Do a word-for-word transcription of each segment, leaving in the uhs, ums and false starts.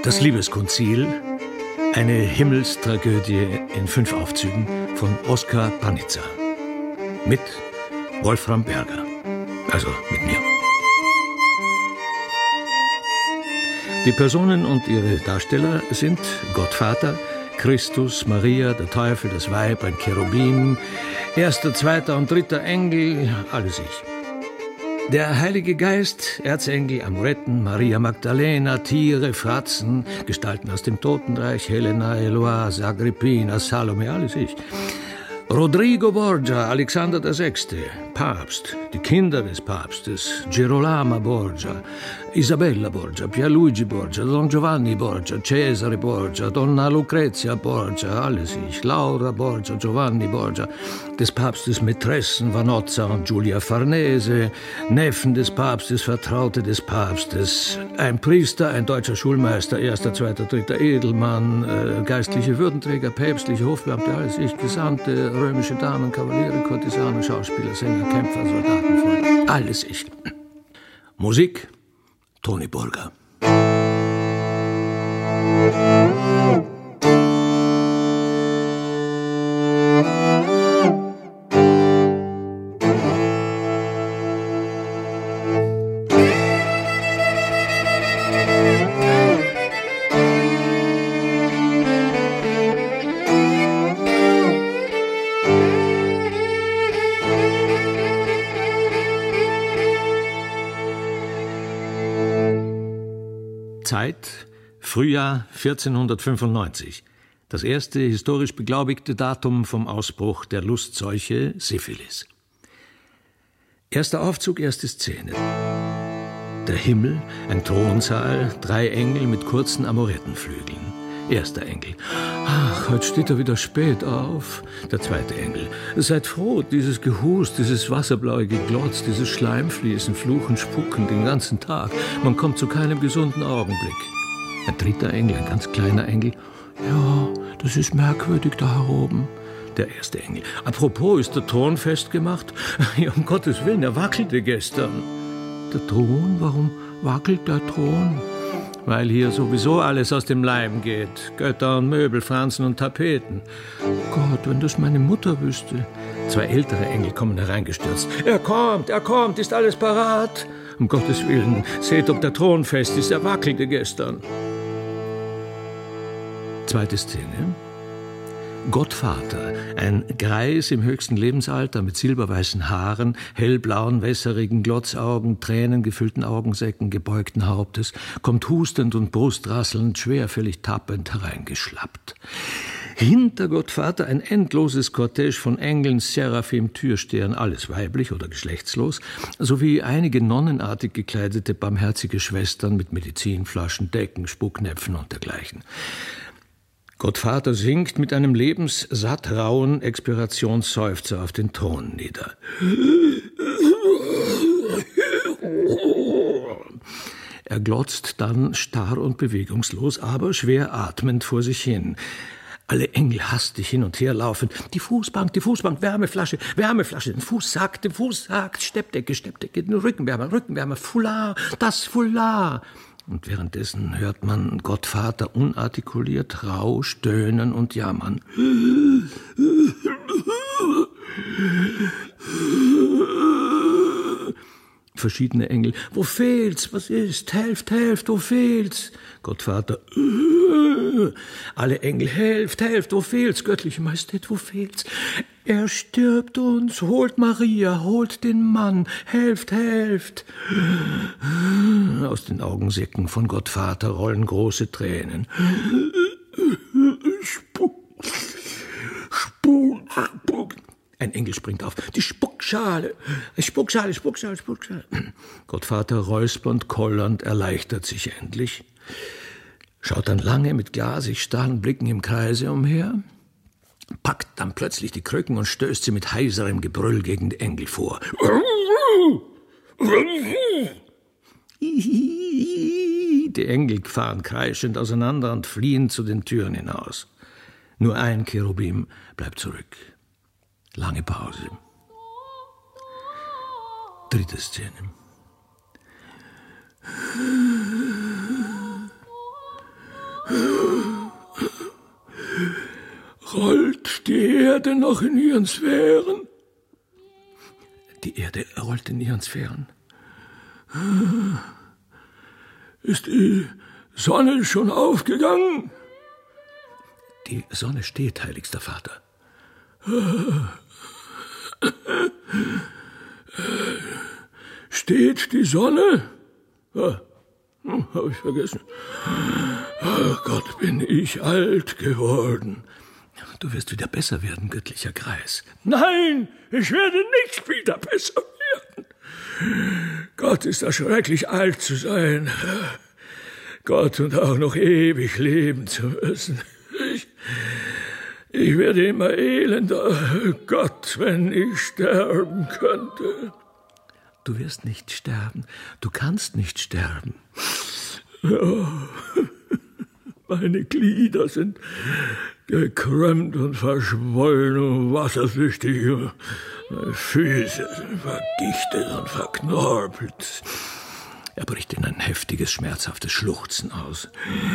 Das Liebeskonzil, eine Himmelstragödie in fünf Aufzügen von Oskar Panizza. Mit Wolfram Berger, also mit mir. Die Personen und ihre Darsteller sind Gottvater, Christus, Maria, der Teufel, das Weib, ein Cherubim, erster, zweiter und dritter Engel, alles ich. Der Heilige Geist, Erzengel, Amoretten, Maria Magdalena, Tiere, Fratzen, Gestalten aus dem Totenreich, Helena, Eloise, Agrippina, Salome, alles ich. Rodrigo Borgia, Alexander der Sechste, Papst, die Kinder des Papstes, Girolamo Borgia, Isabella Borgia, Pierluigi Borgia, Don Giovanni Borgia, Cesare Borgia, Donna Lucrezia Borgia, alles ich, Laura Borgia, Giovanni Borgia, des Papstes Mätressen Vanozza und Giulia Farnese, Neffen des Papstes, Vertraute des Papstes, ein Priester, ein deutscher Schulmeister, erster, zweiter, dritter Edelmann, äh, geistliche Würdenträger, päpstliche Hofbeamte, alles ich, Gesandte, römische Damen, Kavaliere, Kurtisanen, Schauspieler, Sänger, Kämpfer, Soldaten, Freunde, alles ich. Musik, Toni Burger. Zeit, Frühjahr vierzehnhundertfünfundneunzig. Das erste historisch beglaubigte Datum vom Ausbruch der Lustseuche Syphilis. Erster Aufzug, erste Szene. Der Himmel, ein Thronsaal, drei Engel mit kurzen Amorettenflügeln. Erster Engel. Ach, heute steht er wieder spät auf. Der zweite Engel. Seid froh, dieses Gehust, dieses wasserblaue Geglotz, dieses Schleimfließen, Fluchen, Spucken den ganzen Tag. Man kommt zu keinem gesunden Augenblick. Ein dritter Engel, ein ganz kleiner Engel. Ja, das ist merkwürdig da heroben. Der erste Engel. Apropos, ist der Thron festgemacht? Ja, um Gottes Willen, er wackelte gestern. Der Thron? Warum wackelt der Thron? Weil hier sowieso alles aus dem Leim geht. Götter und Möbel, Franzen und Tapeten. Gott, wenn das meine Mutter wüsste. Zwei ältere Engel kommen hereingestürzt. Er kommt, er kommt, ist alles parat? Um Gottes Willen, seht, ob der Thron fest ist. Er wackelte gestern. Zweite Szene. Gottvater, ein Greis im höchsten Lebensalter mit silberweißen Haaren, hellblauen, wässerigen Glotzaugen, tränengefüllten Augensäcken, gebeugten Hauptes, kommt hustend und brustrasselnd, schwerfällig tappend hereingeschlappt. Hinter Gottvater ein endloses Kortege von Engeln, Seraphim, Türstehern, alles weiblich oder geschlechtslos, sowie einige nonnenartig gekleidete, barmherzige Schwestern mit Medizinflaschen, Decken, Spucknäpfen und dergleichen. Gottvater sinkt mit einem lebenssatt rauen Expirationsseufzer auf den Thron nieder. Er glotzt dann starr und bewegungslos, aber schwer atmend vor sich hin. Alle Engel hastig hin und her laufen. Die Fußbank, die Fußbank, Wärmeflasche, Wärmeflasche, den Fußsack, den Fußsack, Steppdecke, Steppdecke, den Rückenwärmer, Rückenwärmer, Foulard, das Foulard. Und währenddessen hört man Gottvater unartikuliert rau stöhnen und jammern. Verschiedene Engel. Wo fehlt's? Was ist? Helft, helft, wo fehlt's? Gottvater. Alle Engel. Helft, helft, wo fehlt's? Göttliche Majestät, wo fehlt's? Er stirbt uns. Holt Maria, holt den Mann. Helft, helft. Aus den Augensäcken von Gottvater rollen große Tränen. Spuck, Spuck, Spuck. Ein Engel springt auf. Die Spuckschale. Spuckschale, Spuckschale, Spuckschale. Gottvater räuspernd, kollernd, erleichtert sich endlich. Schaut dann lange mit glasig starren Blicken im Kreise umher, packt dann plötzlich die Krücken und stößt sie mit heiserem Gebrüll gegen die Engel vor. Die Engel fahren kreischend auseinander und fliehen zu den Türen hinaus. Nur ein Cherubim bleibt zurück. Lange Pause. Dritte Szene. Rollt die Erde noch in ihren Sphären? Die Erde rollt in ihren Sphären. Ist die Sonne schon aufgegangen? Die Sonne steht, heiligster Vater. Steht die Sonne? Ja, hm, habe ich vergessen. Oh Gott, bin ich alt geworden. Du wirst wieder besser werden, göttlicher Greis. Nein, ich werde nicht wieder besser werden. Gott, ist das schrecklich, alt zu sein. Gott, und auch noch ewig leben zu müssen. Ich, ich werde immer elender. Gott, wenn ich sterben könnte. Du wirst nicht sterben. Du kannst nicht sterben. Ja, meine Glieder sind gekrümmt und verschwollen und wasserflüchtig. Meine Füße sind vergichtet und verknorpelt. Er bricht in ein heftiges, schmerzhaftes Schluchzen aus.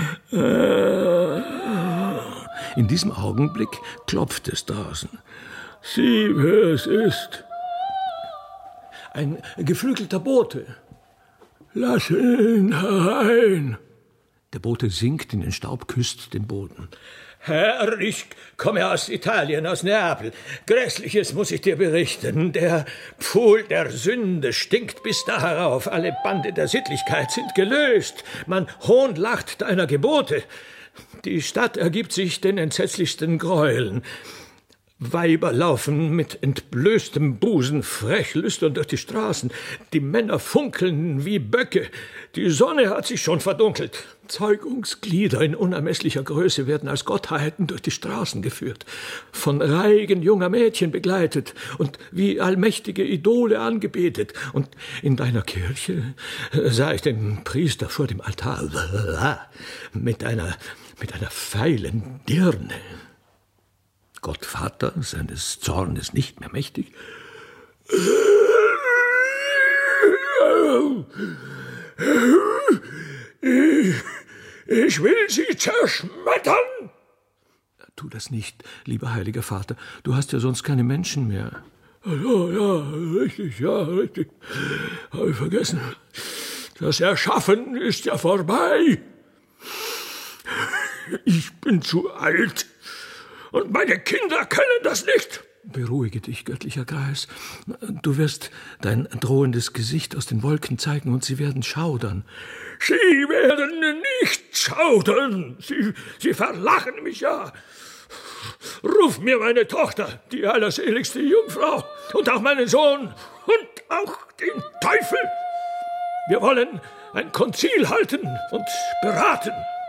In diesem Augenblick klopft es draußen. Sieh, wer es ist. Ein geflügelter Bote. Lass ihn herein. Der Bote sinkt in den Staub, küsst den Boden. Herr, ich komme aus Italien, aus Neapel. Grässliches muss ich dir berichten. Der Pfuhl der Sünde stinkt bis da herauf. Alle Bande der Sittlichkeit sind gelöst. Man hohnlacht deiner Gebote. Die Stadt ergibt sich den entsetzlichsten Gräueln. Weiber laufen mit entblößtem Busen frech lüstern durch die Straßen. Die Männer funkeln wie Böcke. Die Sonne hat sich schon verdunkelt. Zeugungsglieder in unermesslicher Größe werden als Gottheiten durch die Straßen geführt, von Reigen junger Mädchen begleitet und wie allmächtige Idole angebetet. Und in deiner Kirche sah ich den Priester vor dem Altar mit einer, mit einer feilen Dirne. Gott Vater, seines Zornes nicht mehr mächtig. Ich, ich will sie zerschmettern. Tu das nicht, lieber heiliger Vater. Du hast ja sonst keine Menschen mehr. Ja, ja, richtig, ja, richtig. Habe ich vergessen. Das Erschaffen ist ja vorbei. Ich bin zu alt. Und meine Kinder können das nicht. Beruhige dich, göttlicher Greis. Du wirst dein drohendes Gesicht aus den Wolken zeigen und sie werden schaudern. Sie werden nicht schaudern. Sie, sie verlachen mich ja. Ruf mir meine Tochter, die allerseligste Jungfrau, und auch meinen Sohn und auch den Teufel. Wir wollen ein Konzil halten und beraten.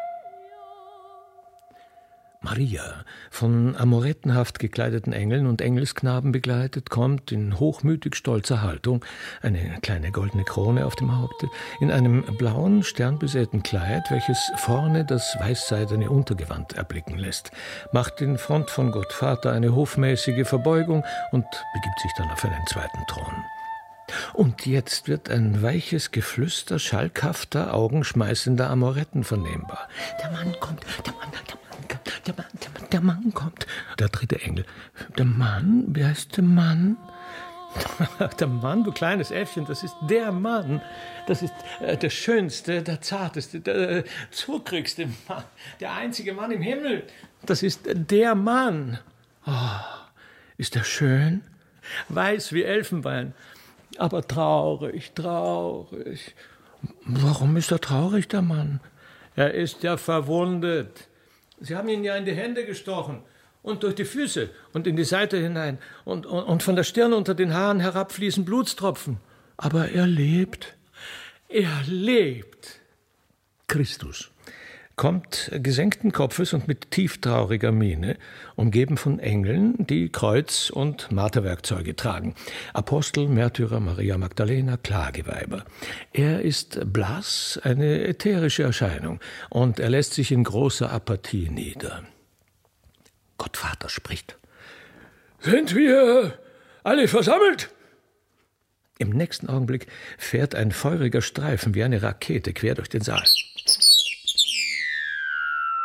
Maria, von amorettenhaft gekleideten Engeln und Engelsknaben begleitet, kommt in hochmütig stolzer Haltung, eine kleine goldene Krone auf dem Haupte, in einem blauen, sternbesäten Kleid, welches vorne das weißseidene Untergewand erblicken lässt, macht in Front von Gott Vater eine hofmäßige Verbeugung und begibt sich dann auf einen zweiten Thron. Und jetzt wird ein weiches Geflüster schalkhafter, augenschmeißender Amoretten vernehmbar. Der Mann kommt, der Mann, der Mann kommt, der Mann, der Mann, der Mann kommt. Der dritte Engel. Der Mann? Wer ist der Mann? Der Mann, du kleines Äffchen, das ist der Mann. Das ist äh, der schönste, der zarteste, der äh, zuckrigste Mann. Der einzige Mann im Himmel. Das ist der Mann. Oh, ist er schön? Weiß wie Elfenbein. Aber traurig, traurig. Warum ist er traurig, der Mann? Er ist ja verwundet. Sie haben ihn ja in die Hände gestochen und durch die Füße und in die Seite hinein. Und, und, und von der Stirn unter den Haaren herab fließen Blutstropfen. Aber er lebt. Er lebt. Christus kommt gesenkten Kopfes und mit tieftrauriger Miene, umgeben von Engeln, die Kreuz- und Marterwerkzeuge tragen. Apostel, Märtyrer, Maria Magdalena, Klageweiber. Er ist blass, eine ätherische Erscheinung, und er lässt sich in großer Apathie nieder. Gottvater spricht. Sind wir alle versammelt? Im nächsten Augenblick fährt ein feuriger Streifen wie eine Rakete quer durch den Saal.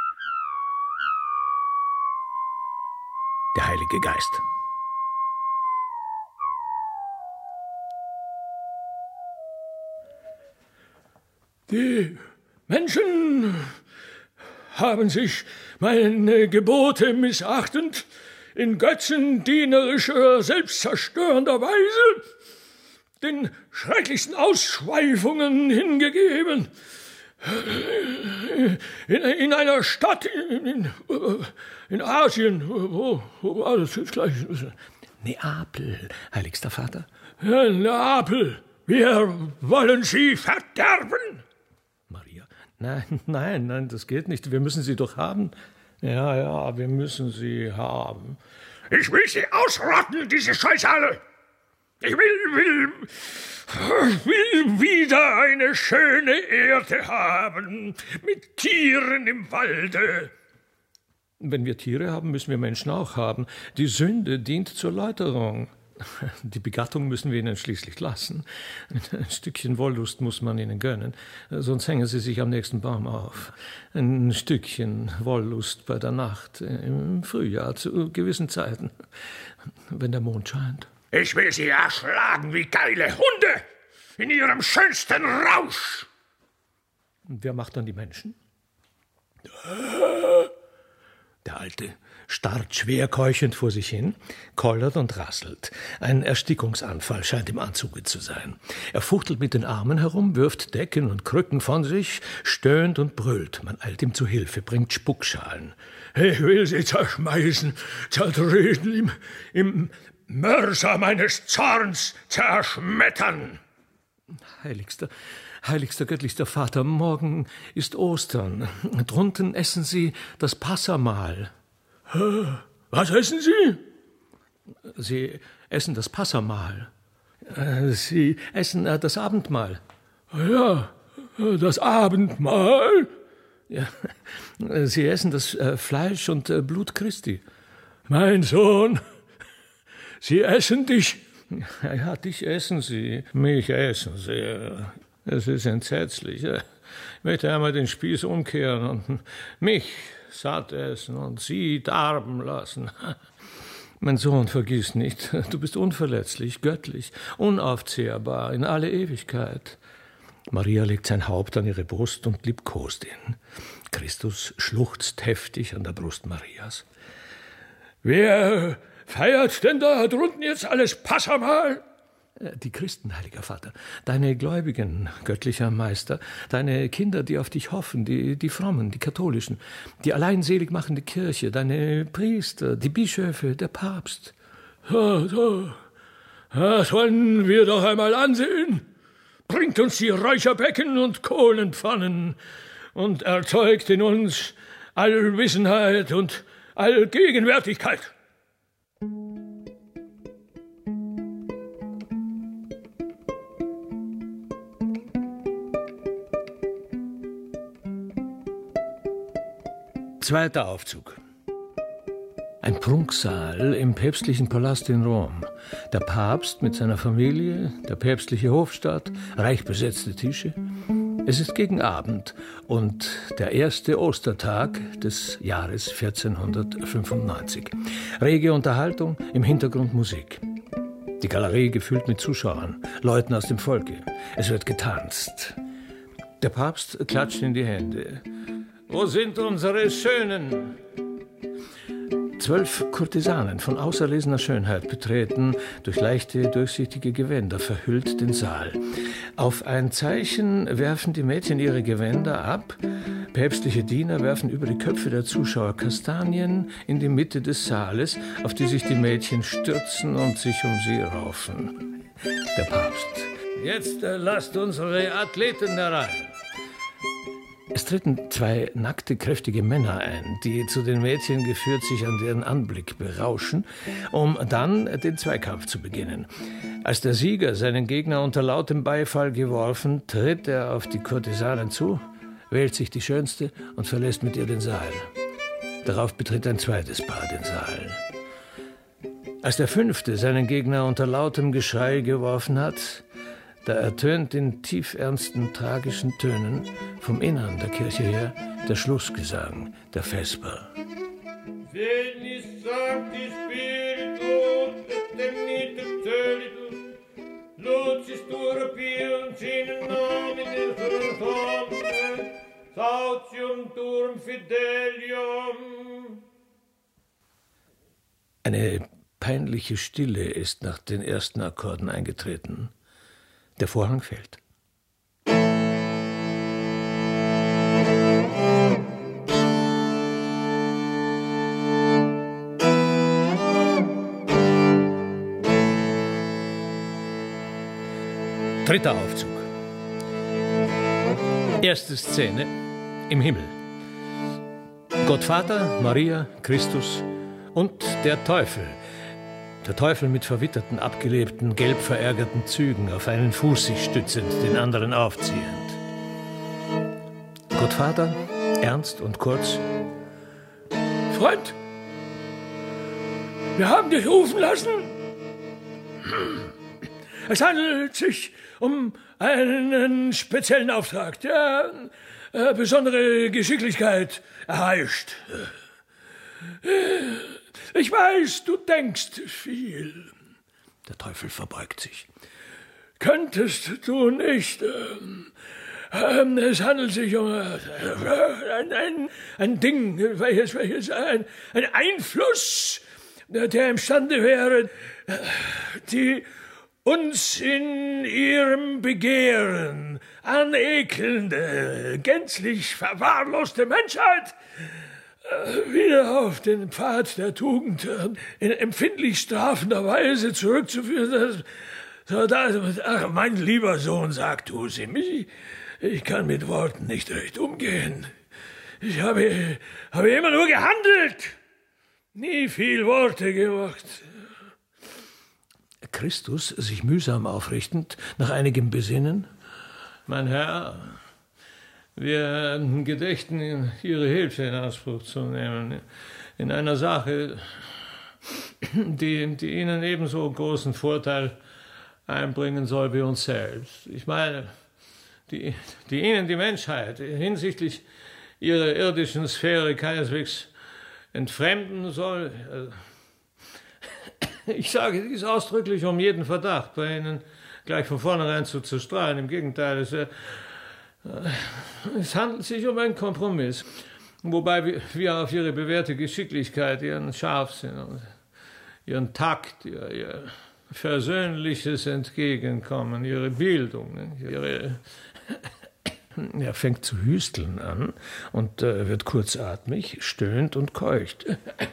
der Heilige Geist. Die Menschen haben sich meine Gebote missachtend in götzendienerischer, selbstzerstörender Weise den schrecklichsten Ausschweifungen hingegeben. In, in einer Stadt in, in, in Asien, wo, wo war das jetzt gleich? Neapel, heiligster Vater. Ja, Neapel, wir wollen sie verderben. Maria, nein, nein, nein, das geht nicht, wir müssen sie doch haben. Ja, ja, wir müssen sie haben. Ich will sie ausrotten, diese Scheusale. Ich will, will, will wieder eine schöne Erde haben, mit Tieren im Walde. Wenn wir Tiere haben, müssen wir Menschen auch haben. Die Sünde dient zur Läuterung. Die Begattung müssen wir ihnen schließlich lassen. Ein Stückchen Wollust muss man ihnen gönnen, sonst hängen sie sich am nächsten Baum auf. Ein Stückchen Wollust bei der Nacht, im Frühjahr, zu gewissen Zeiten, wenn der Mond scheint. Ich will sie erschlagen wie geile Hunde, in ihrem schönsten Rausch. Und wer macht dann die Menschen? Der Alte starrt schwer keuchend vor sich hin, kollert und rasselt. Ein Erstickungsanfall scheint im Anzuge zu sein. Er fuchtelt mit den Armen herum, wirft Decken und Krücken von sich, stöhnt und brüllt. Man eilt ihm zu Hilfe, bringt Spuckschalen. Ich will sie zerschmeißen, zertreten, im, im Mörser meines Zorns zerschmettern. Heiligster, heiligster, göttlichster Vater, morgen ist Ostern. Drunten essen Sie das Passamahl. Was essen Sie? Sie essen das Passamahl. Sie essen das Abendmahl. Ja, das Abendmahl? Ja, Sie essen das Fleisch und Blut Christi. Mein Sohn, Sie essen dich. Ja, ja, dich essen Sie, mich essen Sie. Es ist entsetzlich. Ich möchte einmal den Spieß umkehren und mich satt essen und Sie darben lassen. Mein Sohn, vergiss nicht, du bist unverletzlich, göttlich, unaufzehrbar in alle Ewigkeit. Maria legt sein Haupt an ihre Brust und liebkost ihn. Christus schluchzt heftig an der Brust Marias. Wer feiert denn da drunten jetzt alles Passamahl? Die Christen, heiliger Vater, deine Gläubigen, göttlicher Meister, deine Kinder, die auf dich hoffen, die, die Frommen, die Katholischen, die alleinselig machende Kirche, deine Priester, die Bischöfe, der Papst. So, so. Das wollen wir doch einmal ansehen. Bringt uns die Räucherbecken und Kohlenpfannen und erzeugt in uns Allwissenheit und Allgegenwärtigkeit. Zweiter Aufzug. Ein Prunksaal im päpstlichen Palast in Rom. Der Papst mit seiner Familie, der päpstliche Hofstaat, reich besetzte Tische. Es ist gegen Abend und der erste Ostertag des Jahres vierzehnhundertfünfundneunzig. Rege Unterhaltung, im Hintergrund Musik. Die Galerie gefüllt mit Zuschauern, Leuten aus dem Volke. Es wird getanzt. Der Papst klatscht in die Hände. Wo sind unsere Schönen? Zwölf Kurtisanen von auserlesener Schönheit betreten, durch leichte, durchsichtige Gewänder verhüllt, den Saal. Auf ein Zeichen werfen die Mädchen ihre Gewänder ab. Päpstliche Diener werfen über die Köpfe der Zuschauer Kastanien in die Mitte des Saales, auf die sich die Mädchen stürzen und sich um sie raufen. Der Papst. Jetzt äh, lasst unsere Athleten herein. Es treten zwei nackte, kräftige Männer ein, die zu den Mädchen geführt sich an deren Anblick berauschen, um dann den Zweikampf zu beginnen. Als der Sieger seinen Gegner unter lautem Beifall geworfen, tritt er auf die Kurtisanen zu, wählt sich die Schönste und verlässt mit ihr den Saal. Darauf betritt ein zweites Paar den Saal. Als der Fünfte seinen Gegner unter lautem Geschrei geworfen hat, da ertönt in tiefernsten, tragischen Tönen vom Innern der Kirche her der Schlussgesang der Vesper. Veni Sancti Spiritus et temnite celitus, lucis turpiunt in nomine Domini, sautium turum fidelium. Eine peinliche Stille ist nach den ersten Akkorden eingetreten. Der Vorhang fällt. Dritter Aufzug. Erste Szene im Himmel. Gottvater, Maria, Christus und der Teufel. Der Teufel mit verwitterten, abgelebten, gelb verärgerten Zügen, auf einen Fuß sich stützend, den anderen aufziehend. Gottvater, ernst und kurz. Freund, wir haben dich rufen lassen. Es handelt sich um einen speziellen Auftrag, der äh, besondere Geschicklichkeit erheischt. Ich weiß, du denkst viel. Der Teufel verbeugt sich. Könntest du nicht... Ähm, ähm, es handelt sich um äh, ein, ein, ein Ding, welches, welches ein, ein Einfluss, der imstande wäre, die uns in ihrem Begehren anekelnde, gänzlich verwahrloste Menschheit wieder auf den Pfad der Tugend in empfindlich strafender Weise zurückzuführen. So, das, ach, mein lieber Sohn, sag du es ihm. Ich, ich kann mit Worten nicht recht umgehen. Ich habe, habe immer nur gehandelt, nie viel Worte gemacht. Christus, sich mühsam aufrichtend, nach einigem Besinnen. Mein Herr, wir gedächten, Ihre Hilfe in Anspruch zu nehmen, in einer Sache, die, die Ihnen ebenso großen Vorteil einbringen soll wie uns selbst. Ich meine, die, die Ihnen die Menschheit hinsichtlich ihrer irdischen Sphäre keineswegs entfremden soll. Ich sage dies ausdrücklich, um jeden Verdacht bei Ihnen gleich von vornherein zu zerstreuen. Im Gegenteil, es, äh, es handelt sich um einen Kompromiss, wobei wir auf Ihre bewährte Geschicklichkeit, Ihren Scharfsinn und Ihren Takt, Ihr, Ihr versöhnliches Entgegenkommen, Ihre Bildung, Ihre... Er fängt zu hüsteln an und äh, wird kurzatmig, stöhnt und keucht.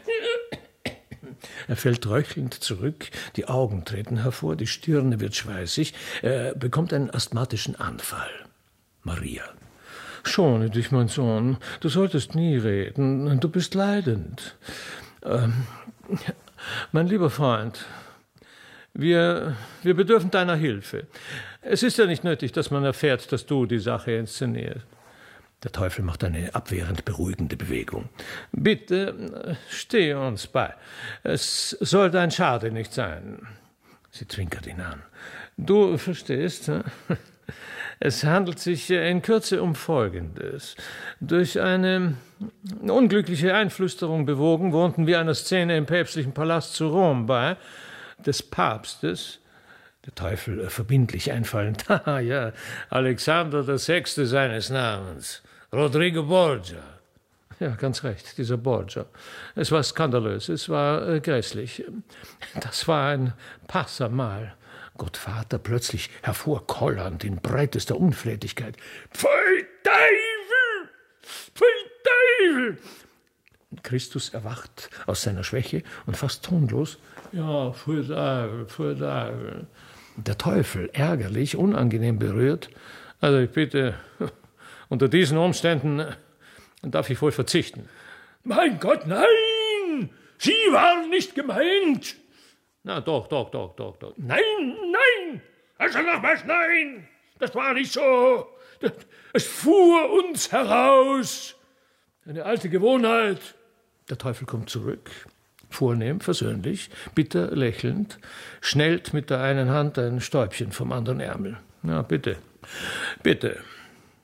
Er fällt röchelnd zurück, die Augen treten hervor, die Stirne wird schweißig, er bekommt einen asthmatischen Anfall. Maria. Schone dich, mein Sohn, du solltest nie reden, du bist leidend. Ähm, mein lieber Freund, wir, wir bedürfen deiner Hilfe. Es ist ja nicht nötig, dass man erfährt, dass du die Sache inszenierst. Der Teufel macht eine abwehrend beruhigende Bewegung. Bitte, steh uns bei. Es soll dein Schade nicht sein. Sie zwinkert ihn an. Du verstehst, es handelt sich in Kürze um Folgendes. Durch eine unglückliche Einflüsterung bewogen, wohnten wir einer Szene im päpstlichen Palast zu Rom bei, des Papstes. Der Teufel verbindlich einfallend. Haha, ja, Alexander der Sechste seines Namens. Rodrigo Borgia. Ja, ganz recht, dieser Borgia. Es war skandalös, es war äh, grässlich. Das war ein Passamal. Gottvater plötzlich hervorkollernd in breitester Unflätigkeit. Pfui Teufel! Pfui Teufel! Christus erwacht aus seiner Schwäche und fast tonlos. Ja, pfui Teufel, pfui Teufel. Der Teufel, ärgerlich, unangenehm berührt. Also ich bitte, unter diesen Umständen darf ich wohl verzichten. Mein Gott, nein! Sie waren nicht gemeint! Na doch, doch, doch, doch, doch. Nein, nein! Also nochmals nein! Das war nicht so. Das, es fuhr uns heraus. Eine alte Gewohnheit. Der Teufel kommt zurück. Vornehm, versöhnlich, bitter lächelnd, schnellt mit der einen Hand ein Stäubchen vom anderen Ärmel. Na, bitte, bitte.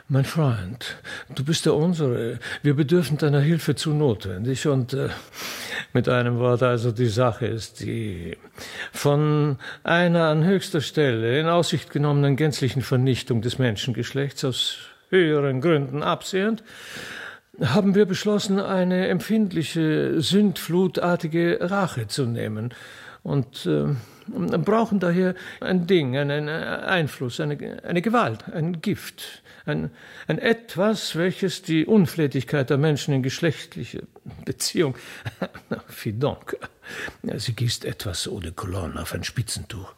Mein Freund, du bist der Unsere. Wir bedürfen deiner Hilfe zu notwendig. Und äh, mit einem Wort also, die Sache ist die. Von einer an höchster Stelle in Aussicht genommenen gänzlichen Vernichtung des Menschengeschlechts aus höheren Gründen absehend, haben wir beschlossen, eine empfindliche, sündflutartige Rache zu nehmen. Und äh, brauchen daher ein Ding, einen Einfluss, eine, eine Gewalt, ein Gift, ein, ein Etwas, welches die Unflätigkeit der Menschen in geschlechtliche Beziehung, fi donc, sie gießt etwas Eau de Cologne auf ein Spitzentuch,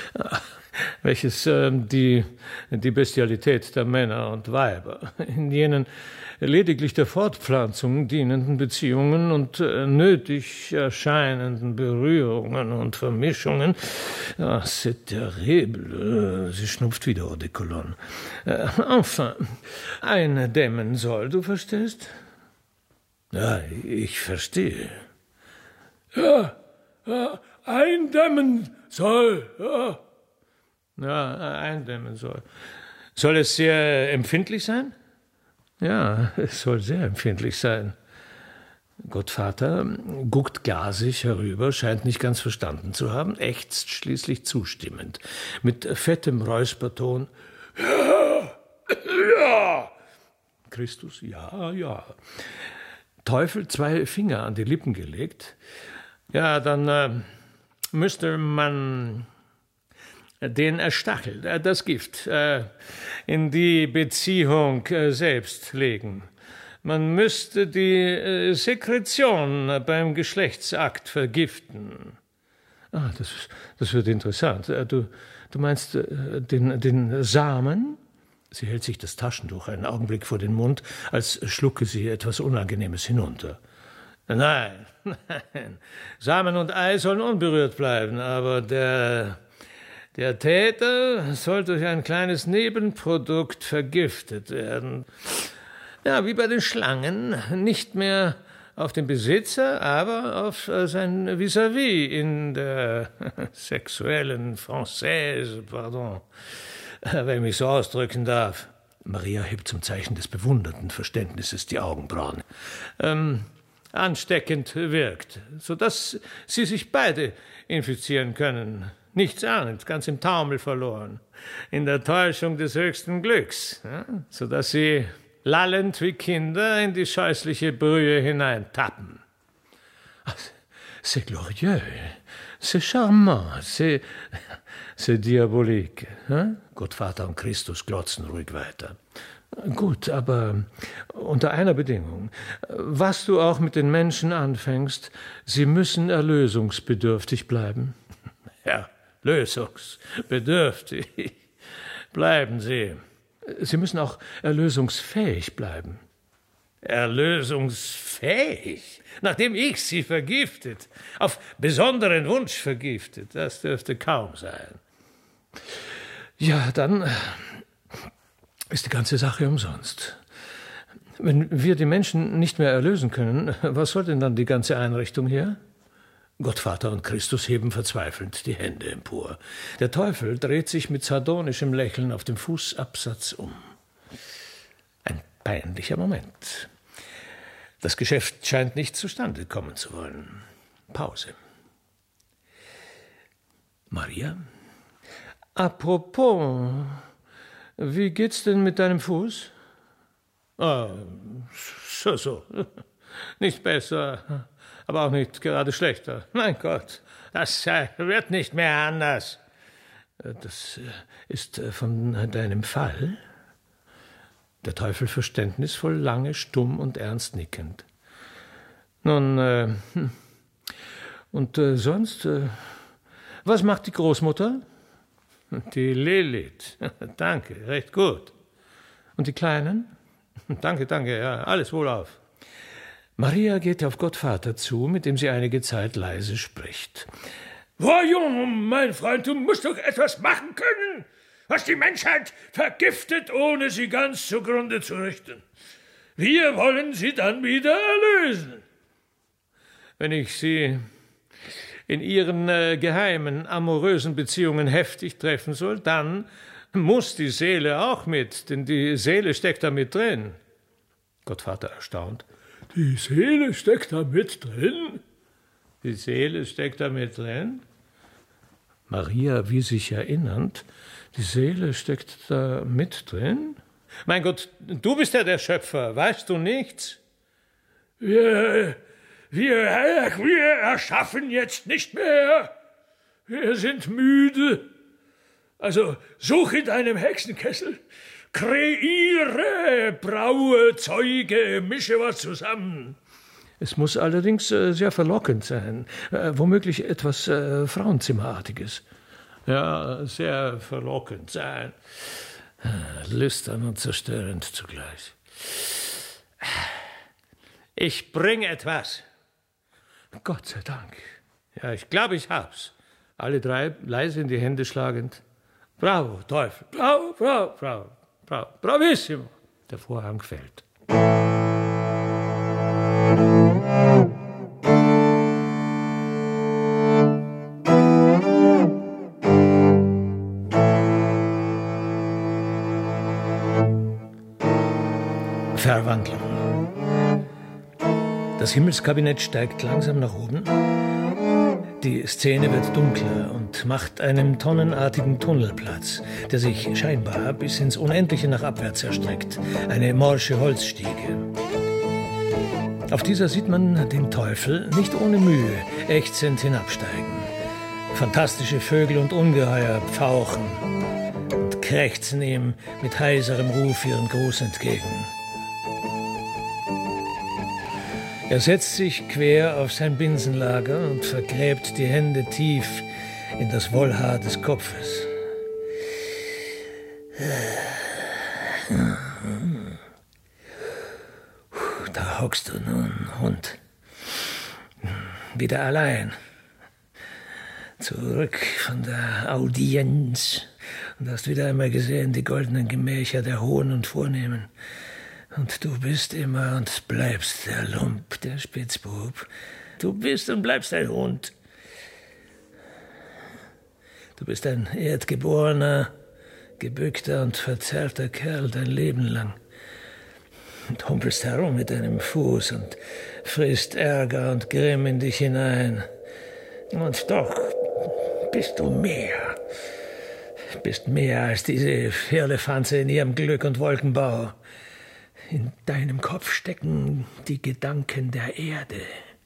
welches äh, die, die Bestialität der Männer und Weiber in jenen lediglich der Fortpflanzung dienenden Beziehungen und äh, nötig erscheinenden Berührungen und Vermischungen. Ah, c'est terrible. Sie schnupft wieder Eau de Cologne. Äh, enfin, eindämmen soll, du verstehst? Ja, ich verstehe. Ja, ja, eindämmen soll, ja. Ja, eindämmen soll. Soll es sehr empfindlich sein? Ja, es soll sehr empfindlich sein. Gottvater guckt glasig herüber, scheint nicht ganz verstanden zu haben, ächzt schließlich zustimmend, mit fettem Räusperton. Ja, ja. Christus, ja, ja. Teufel zwei Finger an die Lippen gelegt. Ja, dann äh, müsste man den Stachel, äh, das Gift, äh, in die Beziehung äh, selbst legen. Man müsste die äh, Sekretion beim Geschlechtsakt vergiften. Ah, das, das wird interessant. Du, du meinst äh, den, den Samen? Sie hält sich das Taschentuch einen Augenblick vor den Mund, als schlucke sie etwas Unangenehmes hinunter. Nein, nein. Samen und Ei sollen unberührt bleiben, aber der... Der Täter soll durch ein kleines Nebenprodukt vergiftet werden. Ja, wie bei den Schlangen, nicht mehr auf den Besitzer, aber auf sein Vis-à-vis in der sexuellen Française, pardon, wenn ich mich so ausdrücken darf. Maria hebt zum Zeichen des bewundernden Verständnisses die Augenbrauen. Ähm, ansteckend wirkt, sodass sie sich beide infizieren können. Nichts ahnend, ganz im Taumel verloren, in der Täuschung des höchsten Glücks, ja, sodass sie lallend wie Kinder in die scheußliche Brühe hineintappen. C'est glorieux, c'est charmant, c'est, c'est diabolique. Hein? Gottvater und Christus glotzen ruhig weiter. Gut, aber unter einer Bedingung. Was du auch mit den Menschen anfängst, sie müssen erlösungsbedürftig bleiben. Ja. Lösungsbedürftig. Bleiben Sie. Sie müssen auch erlösungsfähig bleiben. Erlösungsfähig? Nachdem ich Sie vergiftet, auf besonderen Wunsch vergiftet, das dürfte kaum sein. Ja, dann ist die ganze Sache umsonst. Wenn wir die Menschen nicht mehr erlösen können, was soll denn dann die ganze Einrichtung hier? Gottvater und Christus heben verzweifelt die Hände empor. Der Teufel dreht sich mit sardonischem Lächeln auf dem Fußabsatz um. Ein peinlicher Moment. Das Geschäft scheint nicht zustande kommen zu wollen. Pause. Maria? Apropos, wie geht's denn mit deinem Fuß? Ah, so, so. Nicht besser, aber auch nicht gerade schlechter. Mein Gott, das wird nicht mehr anders. Das ist von deinem Fall? Der Teufel verständnisvoll, lange, stumm und ernst nickend. Nun, äh, und äh, sonst, äh, was macht die Großmutter? Die Lilith. Danke, recht gut. Und die Kleinen? Danke, danke, ja, alles wohlauf. Maria geht auf Gottvater zu, mit dem sie einige Zeit leise spricht. Voyons, mein Freund, du musst doch etwas machen können. Hast die Menschheit vergiftet, ohne sie ganz zugrunde zu richten. Wir wollen sie dann wieder erlösen. Wenn ich sie in ihren äh, geheimen, amorösen Beziehungen heftig treffen soll, dann muss die Seele auch mit, denn die Seele steckt da mit drin. Gottvater erstaunt. Die Seele steckt da mit drin? Die Seele steckt da mit drin? Maria, wie sich erinnernd, die Seele steckt da mit drin? Mein Gott, du bist ja der Schöpfer, weißt du nichts? Wir, wir, wir erschaffen jetzt nicht mehr. Wir sind müde. Also such in deinem Hexenkessel, kreiere, braue, zeuge, mische was zusammen. Es muss allerdings äh, sehr verlockend sein, äh, womöglich etwas äh, Frauenzimmerartiges. Ja, sehr verlockend sein. Äh, lüstern und zerstörend zugleich. Ich bringe etwas. Gott sei Dank. Ja, ich glaube, ich hab's. Alle drei leise in die Hände schlagend. Bravo, Teufel. Bravo, bravo, bravo, bravo. Bravissimo. Der Vorhang fällt. Verwandlung. Das Himmelskabinett steigt langsam nach oben. Die Szene wird dunkler und macht einen tonnenartigen Tunnel Platz, der sich scheinbar bis ins Unendliche nach abwärts erstreckt. Eine morsche Holzstiege. Auf dieser sieht man den Teufel nicht ohne Mühe ächzend hinabsteigen. Fantastische Vögel und Ungeheuer pfauchen und krächzen ihm mit heiserem Ruf ihren Gruß entgegen. Er setzt sich quer auf sein Binsenlager und vergräbt die Hände tief in das Wollhaar des Kopfes. Da hockst du nun, Hund. Wieder allein. Zurück von der Audienz und hast wieder einmal gesehen die goldenen Gemächer der Hohen und Vornehmen. Und du bist immer und bleibst der Lump, der Spitzbub. Du bist und bleibst ein Hund. Du bist ein erdgeborener, gebückter und verzerrter Kerl dein Leben lang. Und humpelst herum mit deinem Fuß und frisst Ärger und Grimm in dich hinein. Und doch bist du mehr. Bist mehr als diese Firlefanze in ihrem Glück und Wolkenbau. In deinem Kopf stecken die Gedanken der Erde.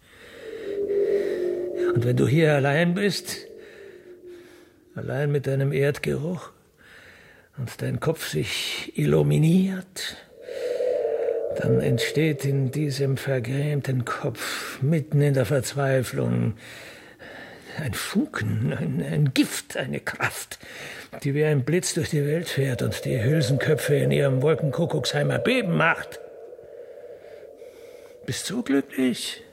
Und wenn du hier allein bist, allein mit deinem Erdgeruch, und dein Kopf sich illuminiert, dann entsteht in diesem vergrämten Kopf, mitten in der Verzweiflung, ein Funken, ein, ein Gift, eine Kraft, die wie ein Blitz durch die Welt fährt und die Hülsenköpfe in ihrem Wolkenkuckucksheimer beben macht. Bist du glücklich?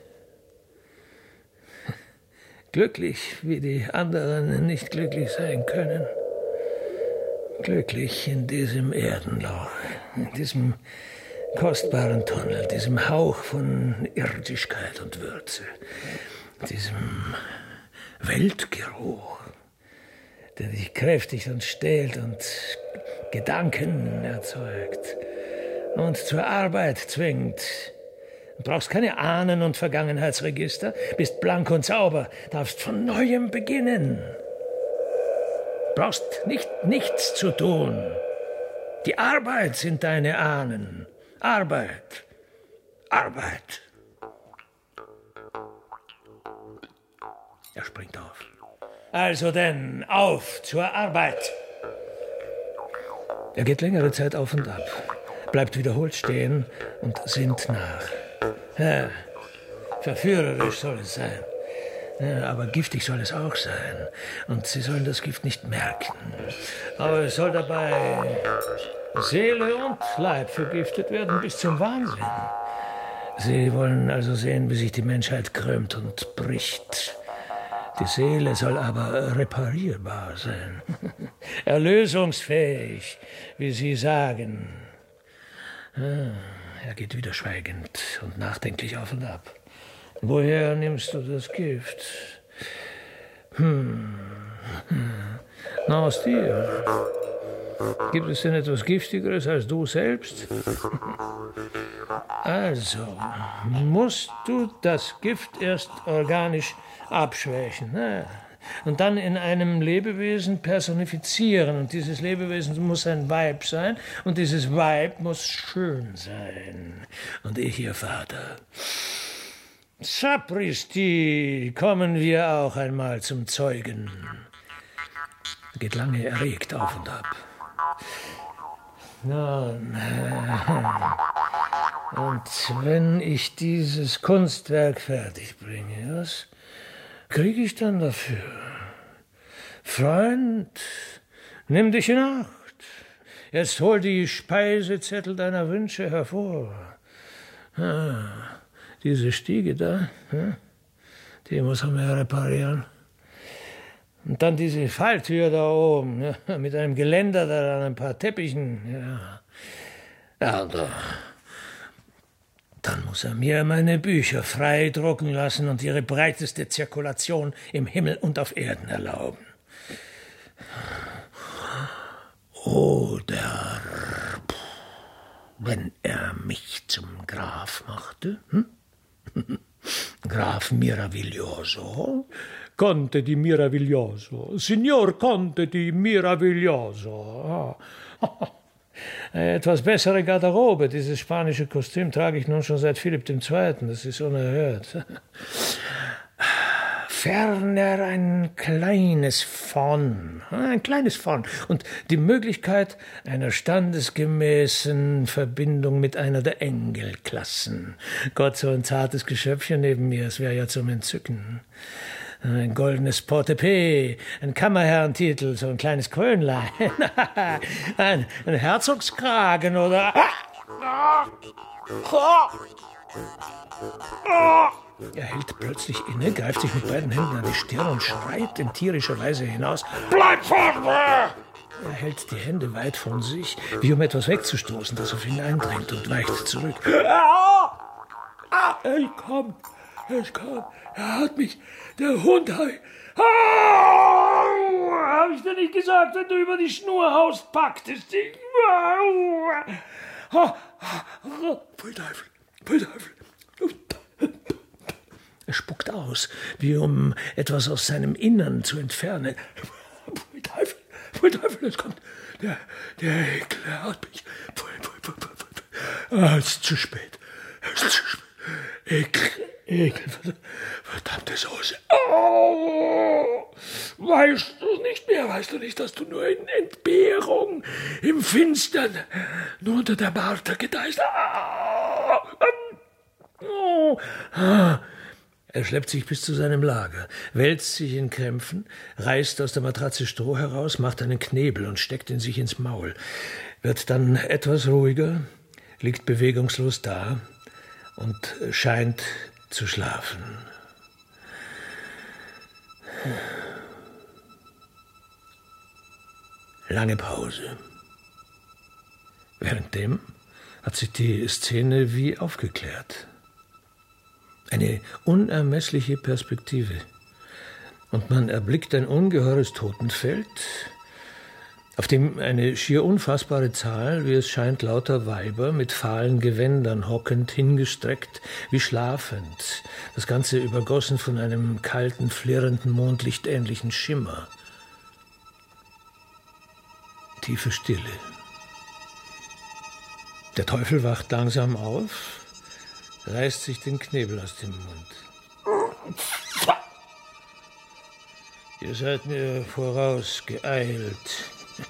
Glücklich, wie die anderen nicht glücklich sein können. Glücklich in diesem Erdenloch, in diesem kostbaren Tunnel, diesem Hauch von Irdischkeit und Würze, diesem Weltgeruch, der dich kräftigt und stählt und Gedanken erzeugt und zur Arbeit zwingt. Du brauchst keine Ahnen- und Vergangenheitsregister, bist blank und sauber, darfst von Neuem beginnen. Brauchst nicht nichts zu tun. Die Arbeit sind deine Ahnen. Arbeit. Arbeit. Er springt auf. Also denn, auf zur Arbeit. Er geht längere Zeit auf und ab, bleibt wiederholt stehen und sinnt nach. Ja, verführerisch soll es sein. Ja, aber giftig soll es auch sein. Und Sie sollen das Gift nicht merken. Aber es soll dabei Seele und Leib vergiftet werden bis zum Wahnsinn. Sie wollen also sehen, wie sich die Menschheit krümmt und bricht. Die Seele soll aber reparierbar sein. Erlösungsfähig, wie Sie sagen. Ah, er geht wieder schweigend und nachdenklich auf und ab. Woher nimmst du das Gift? Hm. hm. Na, aus dir. Gibt es denn etwas Giftigeres als du selbst? Also, musst du das Gift erst organisch abschwächen, ne? Und dann in einem Lebewesen personifizieren. Und dieses Lebewesen muss ein Weib sein. Und dieses Weib muss schön sein. Und ich, ihr Vater. Sapristi, kommen wir auch einmal zum Zeugen. Geht lange erregt auf und ab. Nun, und wenn ich dieses Kunstwerk fertig bringe, was kriege ich dann dafür? Freund, nimm dich in Acht. Jetzt hol die Speisezettel deiner Wünsche hervor. Ah, diese Stiege da, die muss man mir reparieren. Und dann diese Falltür da oben, ja, mit einem Geländer da an ein paar Teppichen. Ja, ja und, dann muss er mir meine Bücher frei drucken lassen und ihre breiteste Zirkulation im Himmel und auf Erden erlauben. Oder wenn er mich zum Graf machte, hm? Graf Miraviglioso, Conte di Miraviglioso, Signor Conte di Miraviglioso. Etwas bessere Garderobe. Dieses spanische Kostüm trage ich nun schon seit Philipp der Zweite. Das ist unerhört. Ferner ein kleines Fond. Ein kleines Fond. Und die Möglichkeit einer standesgemäßen Verbindung mit einer der Engelklassen. Gott, so ein zartes Geschöpfchen neben mir. Es wäre ja zum Entzücken. Ein goldenes Portepee, ein Kammerherrentitel, so ein kleines Krönlein, ein, ein Herzogskragen oder... Er hält plötzlich inne, greift sich mit beiden Händen an die Stirn und schreit in tierischer Weise hinaus. Bleib fort! Er hält die Hände weit von sich, wie um etwas wegzustoßen, das auf ihn eindringt, und weicht zurück. Er kommt, er kommt, er hat mich, der Hund hat mich... Hab ich dir nicht gesagt, wenn du über die Schnur haust, packt es dich. Voll Teufel, voll Teufel. Er spuckt aus, wie um etwas aus seinem Innern zu entfernen. Voll Teufel, voll Teufel, es kommt. Der, der Ekel, er hat mich. Voll, voll, voll, voll, voll. Ah, es ist zu spät. Es ist zu spät. Ekel, Ekel, verdammte Soße. Oh, weißt du nicht mehr, weißt du nicht, dass du nur in Entbehrung, im Finstern, nur unter der Marter gedeihst. Ah, oh. ah. Er schleppt sich bis zu seinem Lager, wälzt sich in Krämpfen, reißt aus der Matratze Stroh heraus, macht einen Knebel und steckt ihn sich ins Maul, wird dann etwas ruhiger, liegt bewegungslos da und scheint zu schlafen. Lange Pause. Währenddem hat sich die Szene wie aufgeklärt. Eine unermessliche Perspektive. Und man erblickt ein ungeheures Totenfeld, auf dem eine schier unfassbare Zahl, wie es scheint, lauter Weiber mit fahlen Gewändern hockend, hingestreckt, wie schlafend, das Ganze übergossen von einem kalten, flirrenden, mondlichtähnlichen Schimmer. Tiefe Stille. Der Teufel wacht langsam auf, reißt sich den Knebel aus dem Mund. Ihr seid mir vorausgeeilt.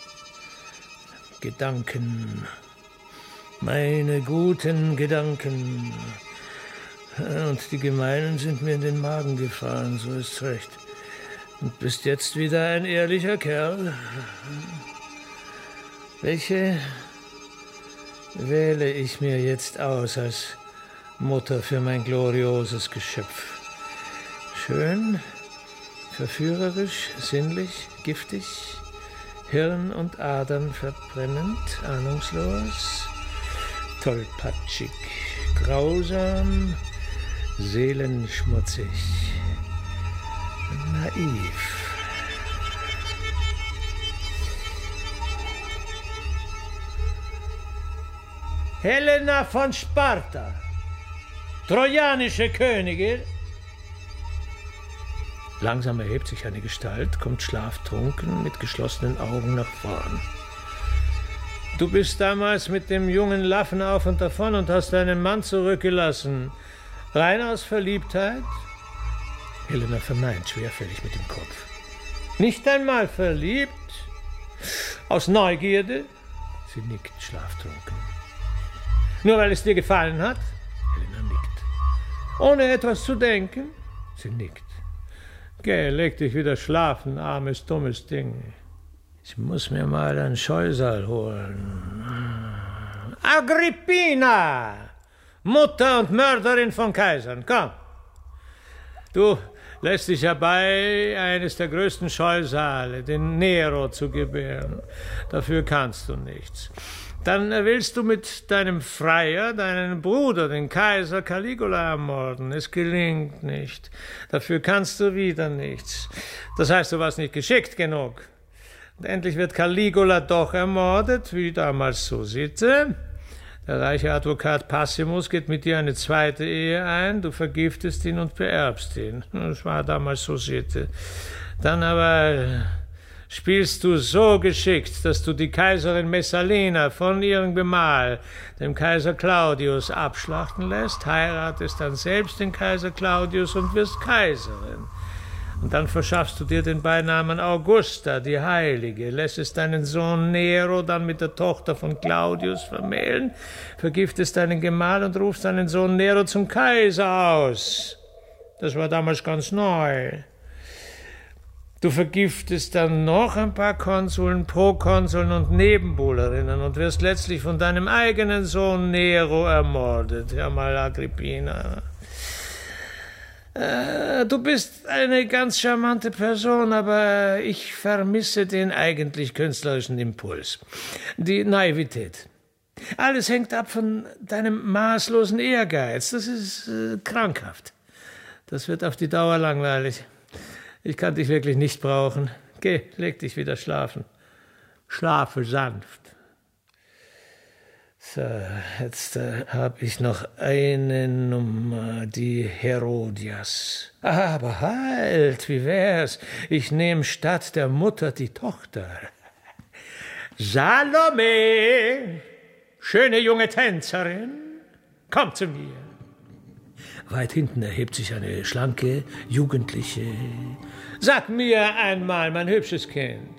Gedanken, meine guten Gedanken. Und die Gemeinen sind mir in den Magen gefahren, so ist's recht. Und bist jetzt wieder ein ehrlicher Kerl. Welche wähle ich mir jetzt aus als Mutter für mein glorioses Geschöpf? Schön, verführerisch, sinnlich, giftig, Hirn und Adern verbrennend, ahnungslos, tollpatschig, grausam, seelenschmutzig, naiv. Helena von Sparta, trojanische Königin. Langsam erhebt sich eine Gestalt, kommt schlaftrunken mit geschlossenen Augen nach vorn. Du bist damals mit dem jungen Laffen auf und davon und hast deinen Mann zurückgelassen. Rein aus Verliebtheit? Helena verneint schwerfällig mit dem Kopf. Nicht einmal verliebt? Aus Neugierde? Sie nickt schlaftrunken. Nur weil es dir gefallen hat? Helena nickt. Ohne etwas zu denken? Sie nickt. Geh, leg dich wieder schlafen, armes, dummes Ding. Ich muss mir mal ein Scheusal holen. Agrippina! Mutter und Mörderin von Kaisern, komm. Du lässt dich herbei, eines der größten Scheusale, den Nero, zu gebären. Dafür kannst du nichts. Dann willst du mit deinem Freier, deinen Bruder, den Kaiser Caligula, ermorden. Es gelingt nicht. Dafür kannst du wieder nichts. Das heißt, du warst nicht geschickt genug. Und endlich wird Caligula doch ermordet, wie damals so Sitte. Der reiche Advokat Passimus geht mit dir eine zweite Ehe ein, du vergiftest ihn und beerbst ihn. Das war damals so Sitte. Dann aber spielst du so geschickt, dass du die Kaiserin Messalina von ihrem Gemahl, dem Kaiser Claudius, abschlachten lässt, heiratest dann selbst den Kaiser Claudius und wirst Kaiserin. Und dann verschaffst du dir den Beinamen Augusta, die Heilige, lässest deinen Sohn Nero dann mit der Tochter von Claudius vermählen, vergiftest deinen Gemahl und rufst deinen Sohn Nero zum Kaiser aus. Das war damals ganz neu. Du vergiftest dann noch ein paar Konsuln, Prokonsuln und Nebenbuhlerinnen und wirst letztlich von deinem eigenen Sohn Nero ermordet. Hör mal, Agrippina. Äh, du bist eine ganz charmante Person, aber ich vermisse den eigentlich künstlerischen Impuls, die Naivität. Alles hängt ab von deinem maßlosen Ehrgeiz. Das ist äh, krankhaft. Das wird auf die Dauer langweilig. Ich kann dich wirklich nicht brauchen. Geh, leg dich wieder schlafen. Schlafe sanft. So, jetzt äh, habe ich noch eine Nummer, die Herodias. Aber halt, wie wär's? Ich nehme statt der Mutter die Tochter. Salome, schöne junge Tänzerin, komm zu mir. Weit hinten erhebt sich eine schlanke, jugendliche. Sag mir einmal, mein hübsches Kind,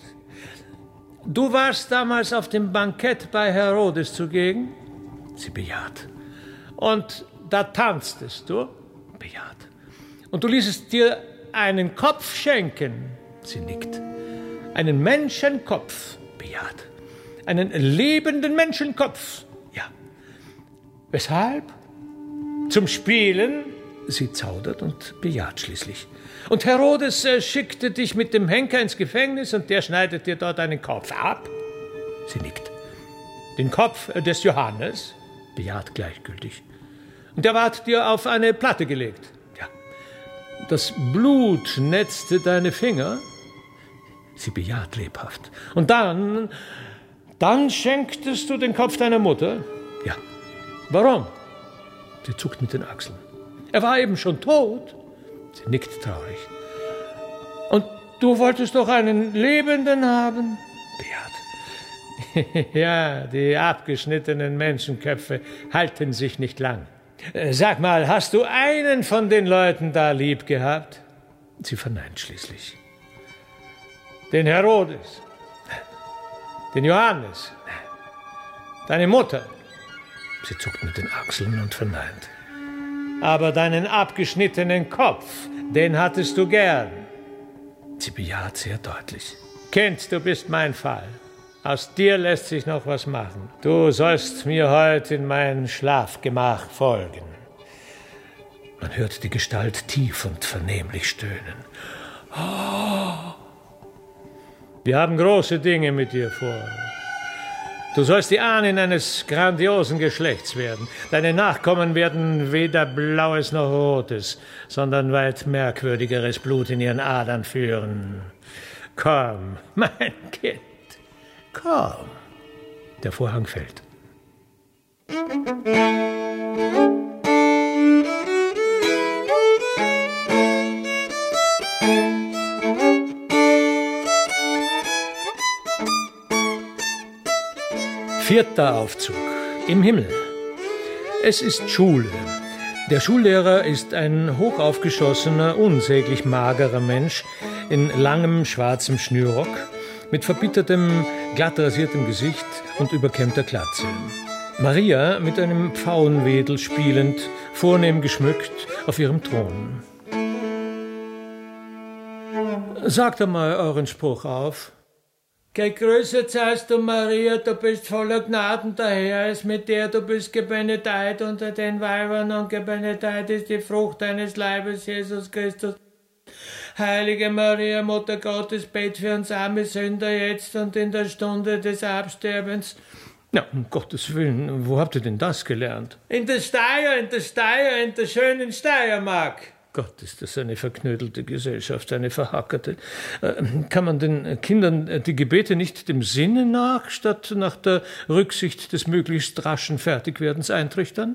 du warst damals auf dem Bankett bei Herodes zugegen? Sie bejaht. Und da tanztest du? Bejaht. Und du ließest dir einen Kopf schenken? Sie nickt. Einen Menschenkopf? Bejaht. Einen lebenden Menschenkopf? Ja. Weshalb? Zum Spielen? Sie zaudert und bejaht schließlich. Und Herodes äh, schickte dich mit dem Henker ins Gefängnis und der schneidet dir dort einen Kopf ab? Sie nickt. Den Kopf äh, des Johannes? Bejaht gleichgültig. Und der ward dir auf eine Platte gelegt? Ja. Das Blut netzte deine Finger? Sie bejaht lebhaft. Und dann, dann schenktest du den Kopf deiner Mutter? Ja. Warum? Sie zuckt mit den Achseln. Er war eben schon tot. Sie nickt traurig. Und du wolltest doch einen Lebenden haben? Beat. Ja, die abgeschnittenen Menschenköpfe halten sich nicht lang. Sag mal, hast du einen von den Leuten da lieb gehabt? Sie verneint schließlich. Den Herodes? Den Johannes? Deine Mutter? Sie zuckt mit den Achseln und verneint. Aber deinen abgeschnittenen Kopf, den hattest du gern. Sie bejaht sehr deutlich. Kind, du bist mein Fall. Aus dir lässt sich noch was machen. Du sollst mir heute in mein Schlafgemach folgen. Man hört die Gestalt tief und vernehmlich stöhnen. Oh. Wir haben große Dinge mit dir vor. Du sollst die Ahnen eines grandiosen Geschlechts werden. Deine Nachkommen werden weder blaues noch rotes, sondern weit merkwürdigeres Blut in ihren Adern führen. Komm, mein Kind, komm. Der Vorhang fällt. Vierter Aufzug. Im Himmel. Es ist Schule. Der Schullehrer ist ein hochaufgeschossener, unsäglich magerer Mensch in langem schwarzem Schnürrock, mit verbittertem, glatt rasiertem Gesicht und überkämmter Glatze. Maria mit einem Pfauenwedel spielend, vornehm geschmückt auf ihrem Thron. Sagt einmal euren Spruch auf. Gegrüßet seist du, Maria, du bist voller Gnaden, der Herr ist mit dir, du bist gebenedeit unter den Weibern und gebenedeit ist die Frucht deines Leibes, Jesus Christus. Heilige Maria, Mutter Gottes, bet für uns arme Sünder jetzt und in der Stunde des Absterbens. Ja, um Gottes Willen, wo habt ihr denn das gelernt? In der Steier, in der Steier, in der schönen Steiermark. Gott, ist das eine verknödelte Gesellschaft, eine verhackerte. Kann man den Kindern die Gebete nicht dem Sinne nach, statt nach der Rücksicht des möglichst raschen Fertigwerdens eintrichtern?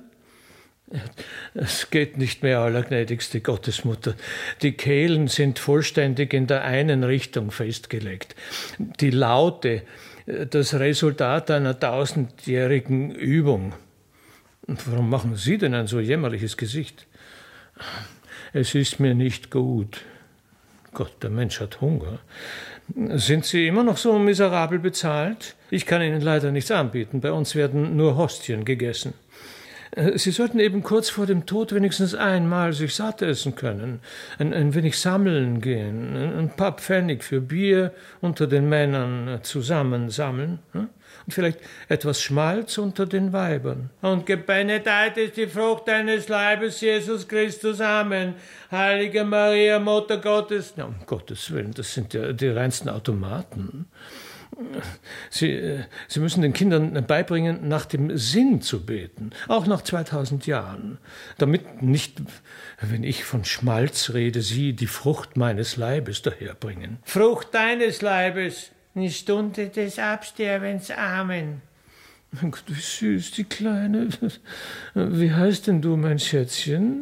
Es geht nicht mehr, allergnädigste Gottesmutter. Die Kehlen sind vollständig in der einen Richtung festgelegt. Die Laute, das Resultat einer tausendjährigen Übung. Warum machen Sie denn ein so jämmerliches Gesicht? Es ist mir nicht gut. Gott, der Mensch hat Hunger. Sind Sie immer noch so miserabel bezahlt? Ich kann Ihnen leider nichts anbieten. Bei uns werden nur Hostien gegessen. Sie sollten eben kurz vor dem Tod wenigstens einmal sich satt essen können, ein, ein wenig sammeln gehen, ein paar Pfennig für Bier unter den Männern zusammensammeln und vielleicht etwas Schmalz unter den Weibern. Und gebenedeit ist die Frucht deines Leibes, Jesus Christus. Amen. Heilige Maria, Mutter Gottes. Ja, um Gottes Willen, das sind ja die reinsten Automaten. Sie, Sie müssen den Kindern beibringen, nach dem Sinn zu beten, auch nach zweitausend Jahren, damit nicht, wenn ich von Schmalz rede, Sie die Frucht meines Leibes daherbringen. Frucht deines Leibes, die Stunde des Absterbens. Amen. Mein Gott, wie süß, die Kleine. Wie heißt denn du, mein Schätzchen?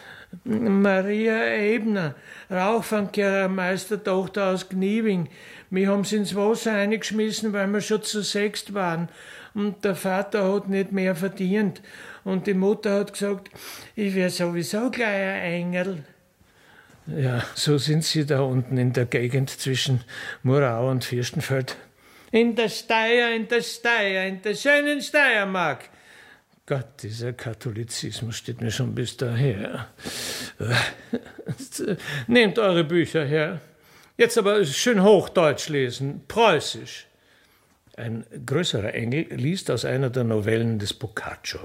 Maria Ebner, Rauchfangkehrermeistertochter aus Gniewing. Wir haben sie ins Wasser eingeschmissen, weil wir schon zu sechst waren. Und der Vater hat nicht mehr verdient. Und die Mutter hat gesagt, ich wäre sowieso gleich ein Engel. Ja, so sind sie da unten in der Gegend zwischen Murau und Fürstenfeld. In der Steier, in der Steier, in der schönen Steiermark. Gott, dieser Katholizismus steht mir schon bis daher. Nehmt eure Bücher her. Jetzt aber schön Hochdeutsch lesen, preußisch. Ein größerer Engel liest aus einer der Novellen des Boccaccio.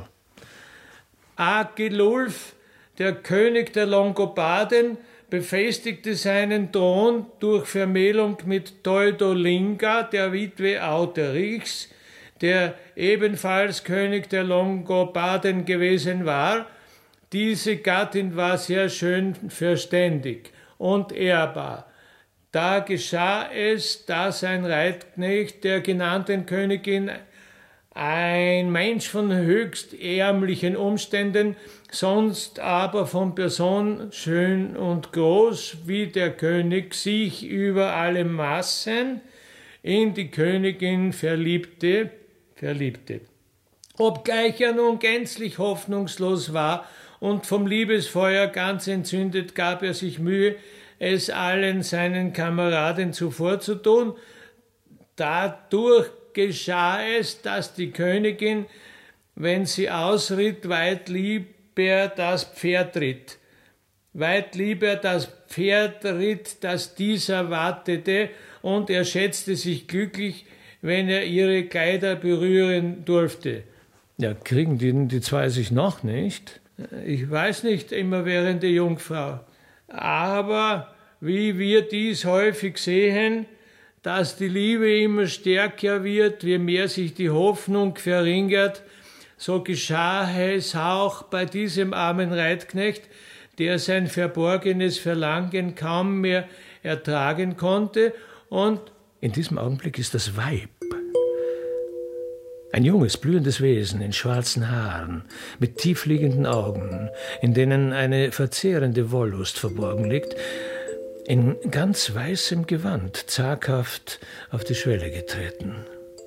Agilulf, der König der Longobarden, befestigte seinen Thron durch Vermählung mit Teudolinga, der Witwe Auterichs, der ebenfalls König der Longobarden gewesen war. Diese Gattin war sehr schön verständig und ehrbar. Da geschah es, dass ein Reitknecht der genannten Königin, ein Mensch von höchst ärmlichen Umständen, sonst aber von Person schön und groß wie der König, sich über alle Maßen in die Königin verliebte, verliebte. Obgleich er nun gänzlich hoffnungslos war und vom Liebesfeuer ganz entzündet, gab er sich Mühe, es allen seinen Kameraden zuvorzutun. Dadurch geschah es, dass die Königin, wenn sie ausritt, weit lieber das Pferd ritt. Weit lieber das Pferd ritt, das dieser wartete, und er schätzte sich glücklich, wenn er ihre Kleider berühren durfte. Ja, kriegen die, die zwei sich noch nicht? Ich weiß nicht, immerwährende Jungfrau. Aber wie wir dies häufig sehen, dass die Liebe immer stärker wird, je mehr sich die Hoffnung verringert, so geschah es auch bei diesem armen Reitknecht, der sein verborgenes Verlangen kaum mehr ertragen konnte, und in diesem Augenblick ist das Weib Ein junges, blühendes Wesen in schwarzen Haaren, mit tiefliegenden Augen, in denen eine verzehrende Wollust verborgen liegt, in ganz weißem Gewand, zaghaft auf die Schwelle getreten.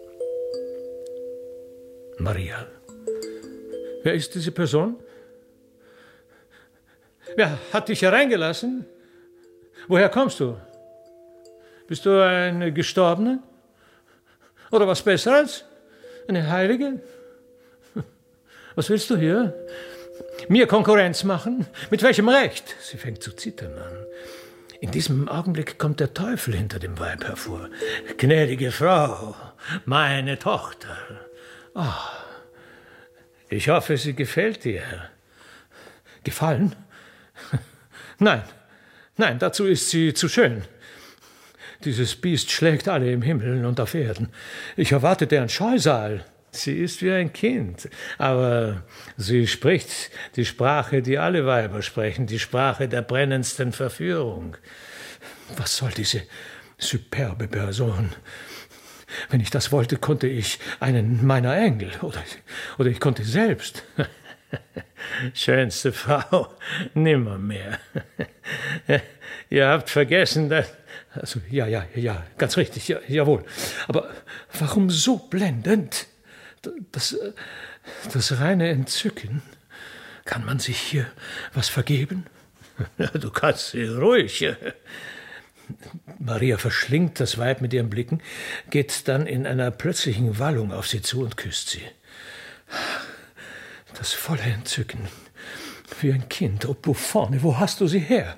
Maria. Wer ist diese Person? Wer hat dich hereingelassen? Woher kommst du? Bist du eine Gestorbene? Oder was Besseres? Eine Heilige? Was willst du hier? Mir Konkurrenz machen? Mit welchem Recht? Sie fängt zu zittern an. In diesem Augenblick kommt der Teufel hinter dem Weib hervor. Gnädige Frau, meine Tochter. Oh, ich hoffe, sie gefällt dir. Gefallen? Nein, nein, dazu ist sie zu schön. Dieses Biest schlägt alle im Himmel und auf Erden. Ich erwarte deren Scheusal. Sie ist wie ein Kind, aber sie spricht die Sprache, die alle Weiber sprechen, die Sprache der brennendsten Verführung. Was soll diese superbe Person? Wenn ich das wollte, konnte ich einen meiner Engel, oder, oder ich konnte selbst. Schönste Frau, nimmermehr. Ihr habt vergessen, dass... Also, ja, ja, ja, ganz richtig, ja, jawohl. Aber warum so blendend? Das, das reine Entzücken. Kann man sich hier was vergeben? Du kannst sie ruhig. Maria verschlingt das Weib mit ihren Blicken, geht dann in einer plötzlichen Wallung auf sie zu und küsst sie. Das volle Entzücken, wie ein Kind. Oh, Buffone, wo hast du sie her?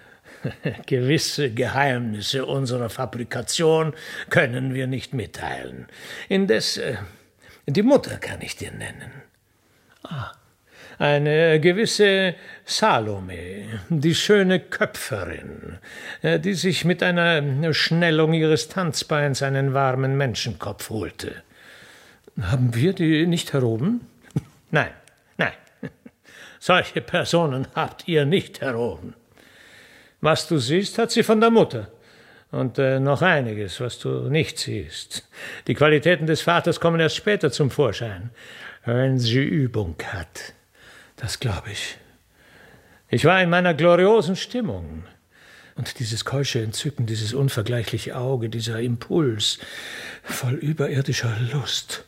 Gewisse Geheimnisse unserer Fabrikation können wir nicht mitteilen. Indes, äh, die Mutter kann ich dir nennen. Ah, eine gewisse Salome, die schöne Köpferin, äh, die sich mit einer Schnellung ihres Tanzbeins einen warmen Menschenkopf holte. Haben wir die nicht erhoben? Nein, nein. Solche Personen habt ihr nicht erhoben. Was du siehst, hat sie von der Mutter. Und äh, noch einiges, was du nicht siehst. Die Qualitäten des Vaters kommen erst später zum Vorschein, wenn sie Übung hat. Das glaube ich. Ich war in meiner gloriosen Stimmung. Und dieses keusche Entzücken, dieses unvergleichliche Auge, dieser Impuls voll überirdischer Lust,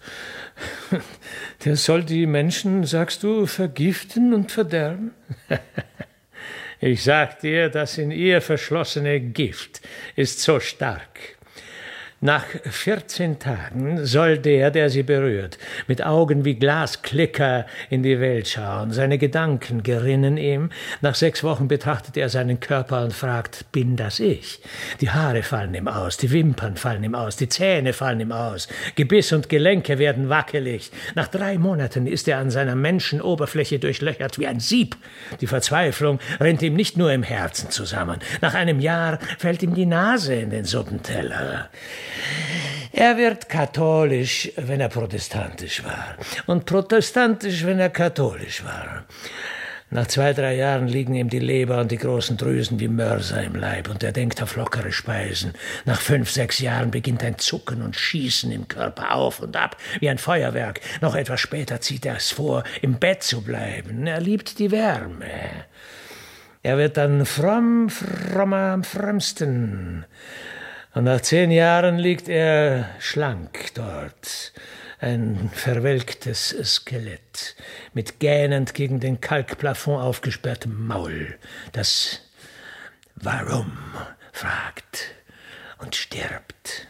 der soll die Menschen, sagst du, vergiften und verderben? Ich sag dir, das in ihr verschlossene Gift ist so stark. Nach vierzehn Tagen soll der, der sie berührt, mit Augen wie Glasklicker in die Welt schauen. Seine Gedanken gerinnen ihm. Nach sechs Wochen betrachtet er seinen Körper und fragt, bin das ich? Die Haare fallen ihm aus, die Wimpern fallen ihm aus, die Zähne fallen ihm aus, Gebiss und Gelenke werden wackelig. Nach drei Monaten ist er an seiner Menschenoberfläche durchlöchert wie ein Sieb. Die Verzweiflung rennt ihm nicht nur im Herzen zusammen. Nach einem Jahr fällt ihm die Nase in den Suppenteller. Er wird katholisch, wenn er protestantisch war, und protestantisch, wenn er katholisch war. Nach zwei, drei Jahren liegen ihm die Leber und die großen Drüsen wie Mörser im Leib, und er denkt auf lockere Speisen. Nach fünf, sechs Jahren beginnt ein Zucken und Schießen im Körper auf und ab, wie ein Feuerwerk. Noch etwas später zieht er es vor, im Bett zu bleiben. Er liebt die Wärme. Er wird dann fromm, frommer am frömmsten. Und nach zehn Jahren liegt er schlank dort, ein verwelktes Skelett, mit gähnend gegen den Kalkplafond aufgesperrtem Maul, das Warum fragt und stirbt.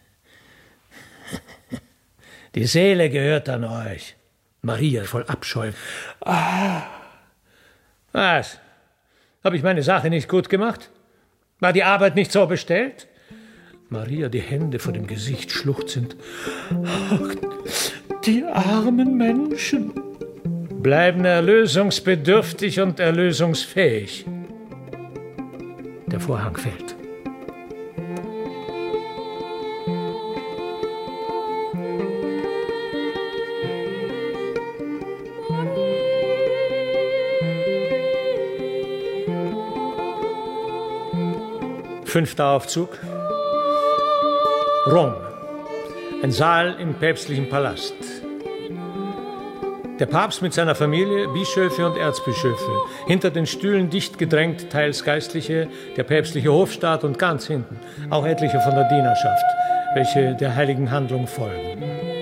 Die Seele gehört an euch. Maria voll Abscheu. Ah, was? Habe ich meine Sache nicht gut gemacht? War die Arbeit nicht so bestellt? Maria, die Hände vor dem Gesicht schluchzend. Ach, die armen Menschen. Bleiben erlösungsbedürftig und erlösungsfähig. Der Vorhang fällt. Fünfter Aufzug. Rom. Ein Saal im päpstlichen Palast. Der Papst mit seiner Familie, Bischöfe und Erzbischöfe. Hinter den Stühlen dicht gedrängt, teils Geistliche, der päpstliche Hofstaat und ganz hinten auch etliche von der Dienerschaft, welche der heiligen Handlung folgen.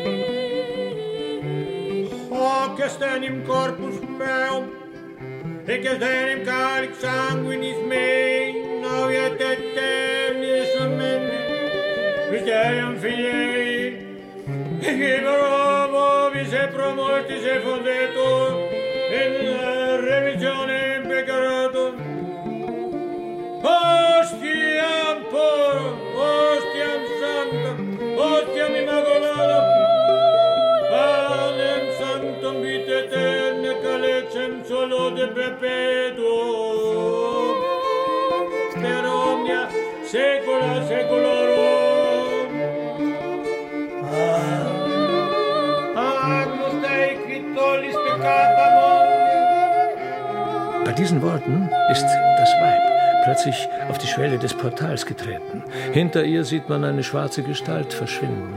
Hoc est enim corpus meum, hic est enim calix sanguinis mei, noviet aeternis amen, mysterium Filii, hic iber homo vise pro mortis effundetur, in remissionem peccatorum, ostiam purum, ostiam sanctam, ostiam immaculatum, panem sanctum vitae aeterna calecem salute perpetuum, per omnia saecula saeculorum. Agnus Dei qui tollis peccata mundi. Bei diesen Worten ist das Weib plötzlich auf die Schwelle des Portals getreten. Hinter ihr sieht man eine schwarze Gestalt verschwinden.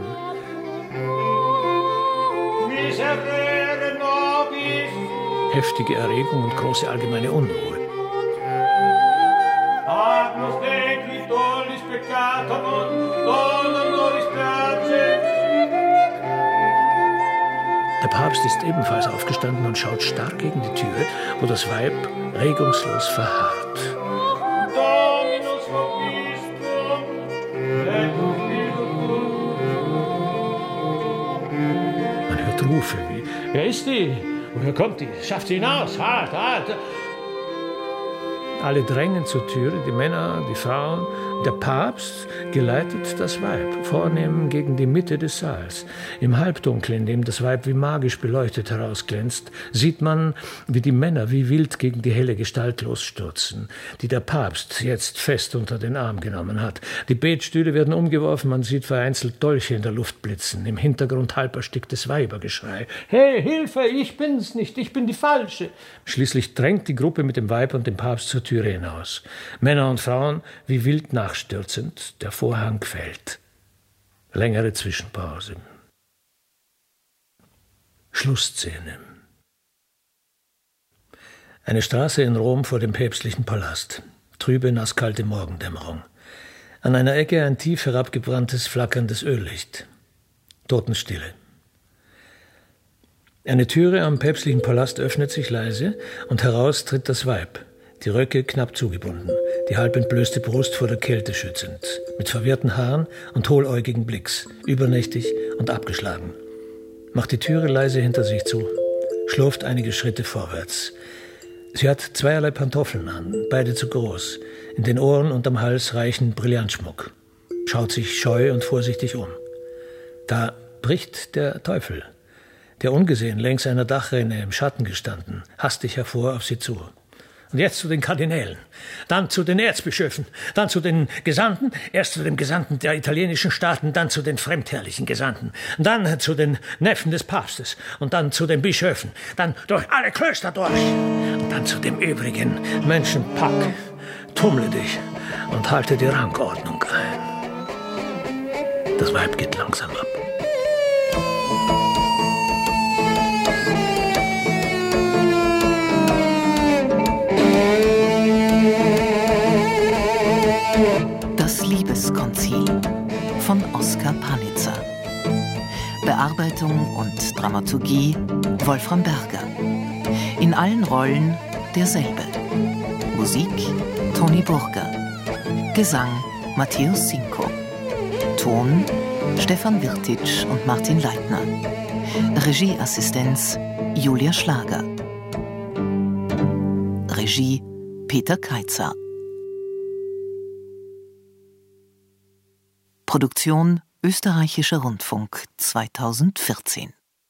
Miserere nobis. Heftige Erregung und große allgemeine Unruhe. Agnus Dei qui tollis peccata mundi, dona nobis pace. Der Papst ist ebenfalls aufgestanden und schaut starr gegen die Tür, wo das Weib regungslos verharrt. Dominus vobiscum, et Man hört Rufe wie: Wer ist die? Woher kommt die? Schafft sie hinaus! Halt, halt! Alle drängen zur Türe, die Männer, die Frauen. Der Papst geleitet das Weib, vornehm gegen die Mitte des Saals. Im Halbdunkel, in dem das Weib wie magisch beleuchtet herausglänzt, sieht man, wie die Männer wie wild gegen die helle Gestalt losstürzen, die der Papst jetzt fest unter den Arm genommen hat. Die Betstühle werden umgeworfen, man sieht vereinzelt Dolche in der Luft blitzen, im Hintergrund halb ersticktes Weibergeschrei. »Hey, Hilfe, ich bin's nicht, ich bin die Falsche!« Schließlich drängt die Gruppe mit dem Weib und dem Papst zur Türe hinaus. Männer und Frauen wie wild nachstürzend, der Vorhang fällt. Längere Zwischenpause. Schlussszene. Eine Straße in Rom vor dem päpstlichen Palast. Trübe, nasskalte Morgendämmerung. An einer Ecke ein tief herabgebranntes, flackerndes Öllicht. Totenstille. Eine Türe am päpstlichen Palast öffnet sich leise und heraus tritt das Weib. Die Röcke knapp zugebunden, die halb entblößte Brust vor der Kälte schützend, mit verwirrten Haaren und hohläugigen Blicks, übernächtig und abgeschlagen. Macht die Türe leise hinter sich zu, schlurft einige Schritte vorwärts. Sie hat zweierlei Pantoffeln an, beide zu groß. In den Ohren und am Hals reichen Brillantschmuck. Schaut sich scheu und vorsichtig um. Da bricht der Teufel, der ungesehen längs einer Dachrinne im Schatten gestanden, hastig hervor auf sie zu. Und jetzt zu den Kardinälen, dann zu den Erzbischöfen, dann zu den Gesandten, erst zu dem Gesandten der italienischen Staaten, dann zu den fremdherrlichen Gesandten, dann zu den Neffen des Papstes und dann zu den Bischöfen, dann durch alle Klöster durch und dann zu dem übrigen Menschenpack. Tummle dich und halte die Rangordnung ein. Das Weib geht langsam ab. Das Liebeskonzil von Oskar Panitzer. Bearbeitung und Dramaturgie Wolfram Berger. In allen Rollen derselbe. Musik Toni Burger. Gesang Matthäus Sinko. Ton Stefan Wirtitsch und Martin Leitner. Regieassistenz Julia Schlager. Regie Peter Keitzer. Produktion Österreichischer Rundfunk zweitausendvierzehn.